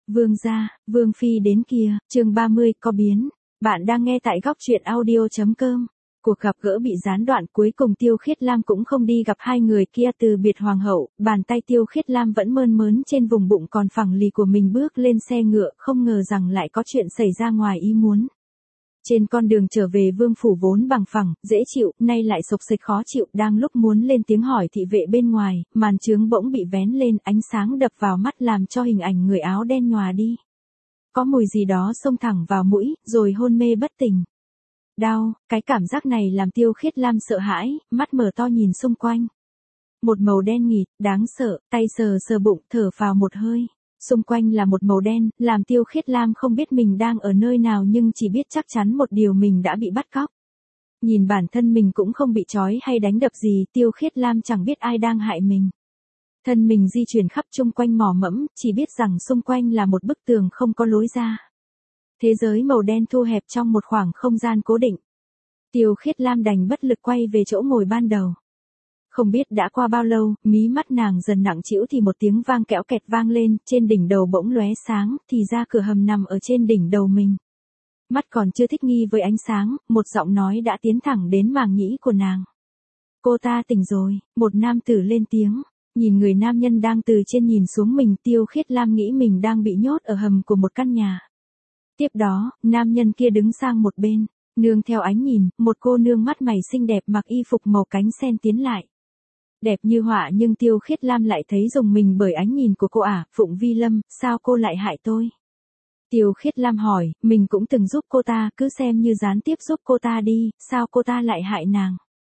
Vương gia, Vương phi đến kìa, chương 30 có biến. Bạn đang nghe tại góc truyện audio.com. Cuộc gặp gỡ bị gián đoạn, cuối cùng Tiêu Khiết Lam cũng không đi gặp hai người kia. Từ biệt hoàng hậu, bàn tay Tiêu Khiết Lam vẫn mơn mớn trên vùng bụng còn phẳng lì của mình, bước lên xe ngựa, không ngờ rằng lại có chuyện xảy ra ngoài ý muốn. Trên con đường trở về vương phủ vốn bằng phẳng, dễ chịu, nay lại xộc xệch khó chịu. Đang lúc muốn lên tiếng hỏi thị vệ bên ngoài, màn chướng bỗng bị vén lên, ánh sáng đập vào mắt làm cho hình ảnh người áo đen nhòa đi. Có mùi gì đó xông thẳng vào mũi, rồi hôn mê bất tỉnh. Đau, cái cảm giác này làm Tiêu Khiết Lam sợ hãi, mắt mở to nhìn xung quanh. Một màu đen nghịt, đáng sợ, tay sờ sờ bụng, thở phào một hơi. Xung quanh là một màu đen, làm Tiêu Khiết Lam không biết mình đang ở nơi nào, nhưng chỉ biết chắc chắn một điều, mình đã bị bắt cóc. Nhìn bản thân mình cũng không bị trói hay đánh đập gì, Tiêu Khiết Lam chẳng biết ai đang hại mình. Thân mình di chuyển khắp chung quanh mò mẫm, chỉ biết rằng xung quanh là một bức tường không có lối ra. Thế giới màu đen thu hẹp trong một khoảng không gian cố định. Tiêu Khiết Lam đành bất lực quay về chỗ ngồi ban đầu. Không biết đã qua bao lâu, mí mắt nàng dần nặng trĩu thì một tiếng vang kẽo kẹt vang lên, trên đỉnh đầu bỗng lóe sáng, thì ra cửa hầm nằm ở trên đỉnh đầu mình. Mắt còn chưa thích nghi với ánh sáng, một giọng nói đã tiến thẳng đến màng nhĩ của nàng. Cô ta tỉnh rồi, một nam tử lên tiếng. Nhìn người nam nhân đang từ trên nhìn xuống mình, Tiêu Khiết Lam nghĩ mình đang bị nhốt ở hầm của một căn nhà. Tiếp đó, nam nhân kia đứng sang một bên, nương theo ánh nhìn, một cô nương mắt mày xinh đẹp mặc y phục màu cánh sen tiến lại. Đẹp như họa, nhưng Tiêu Khiết Lam lại thấy rùng mình bởi ánh nhìn của cô ả. Phụng Vi Lâm, sao cô lại hại tôi? Tiêu Khiết Lam hỏi, mình cũng từng giúp cô ta, cứ xem như gián tiếp giúp cô ta đi, sao cô ta lại hại nàng?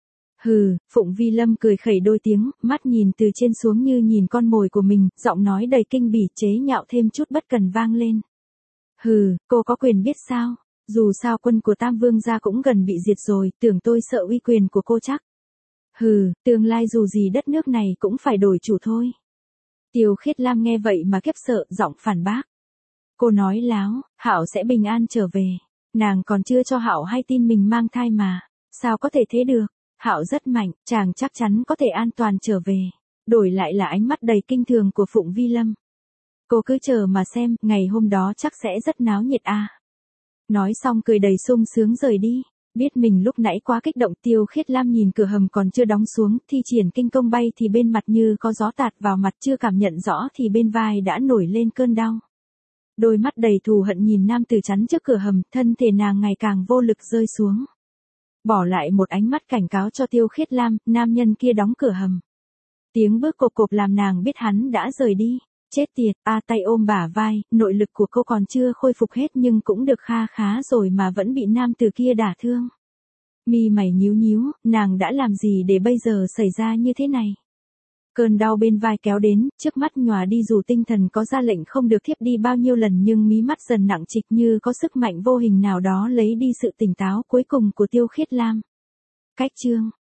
Hừ, Phụng Vi Lâm cười khẩy đôi tiếng, mắt nhìn từ trên xuống như nhìn con mồi của mình, giọng nói đầy kinh bỉ, chế nhạo thêm chút bất cần vang lên. Hừ, cô có quyền biết sao? Dù sao quân của Tam Vương gia cũng gần bị diệt rồi, tưởng tôi sợ uy quyền của cô chắc. Hừ, tương lai dù gì đất nước này cũng phải đổi chủ thôi. Tiêu Khiết Lam nghe vậy mà khiếp sợ, giọng phản bác. Cô nói láo, Hạo sẽ bình an trở về. Nàng còn chưa cho Hạo hay tin mình mang thai mà. Sao có thể thế được? Hạo rất mạnh, chàng chắc chắn có thể an toàn trở về. Đổi lại là ánh mắt đầy kinh thường của Phụng Vi Lâm. Cô cứ chờ mà xem, ngày hôm đó chắc sẽ rất náo nhiệt à. Nói xong cười đầy sung sướng rời đi. Biết mình lúc nãy quá kích động, Tiêu Khiết Lam nhìn cửa hầm còn chưa đóng xuống, thi triển kinh công bay thì bên mặt như có gió tạt vào mặt, chưa cảm nhận rõ thì bên vai đã nổi lên cơn đau. Đôi mắt đầy thù hận nhìn nam tử chắn trước cửa hầm, thân thể nàng ngày càng vô lực rơi xuống. Bỏ lại một ánh mắt cảnh cáo cho Tiêu Khiết Lam, nam nhân kia đóng cửa hầm. Tiếng bước cộp cộp làm nàng biết hắn đã rời đi. Chết tiệt, tay ôm bả vai, nội lực của cô còn chưa khôi phục hết nhưng cũng được kha khá rồi mà vẫn bị nam tử kia đả thương. Mi mày nhíu nhíu, nàng đã làm gì để bây giờ xảy ra như thế này? Cơn đau bên vai kéo đến, trước mắt nhòa đi, dù tinh thần có ra lệnh không được thiếp đi bao nhiêu lần nhưng mí mắt dần nặng trịch như có sức mạnh vô hình nào đó lấy đi sự tỉnh táo cuối cùng của Tiêu Khiết Lam. Cách chương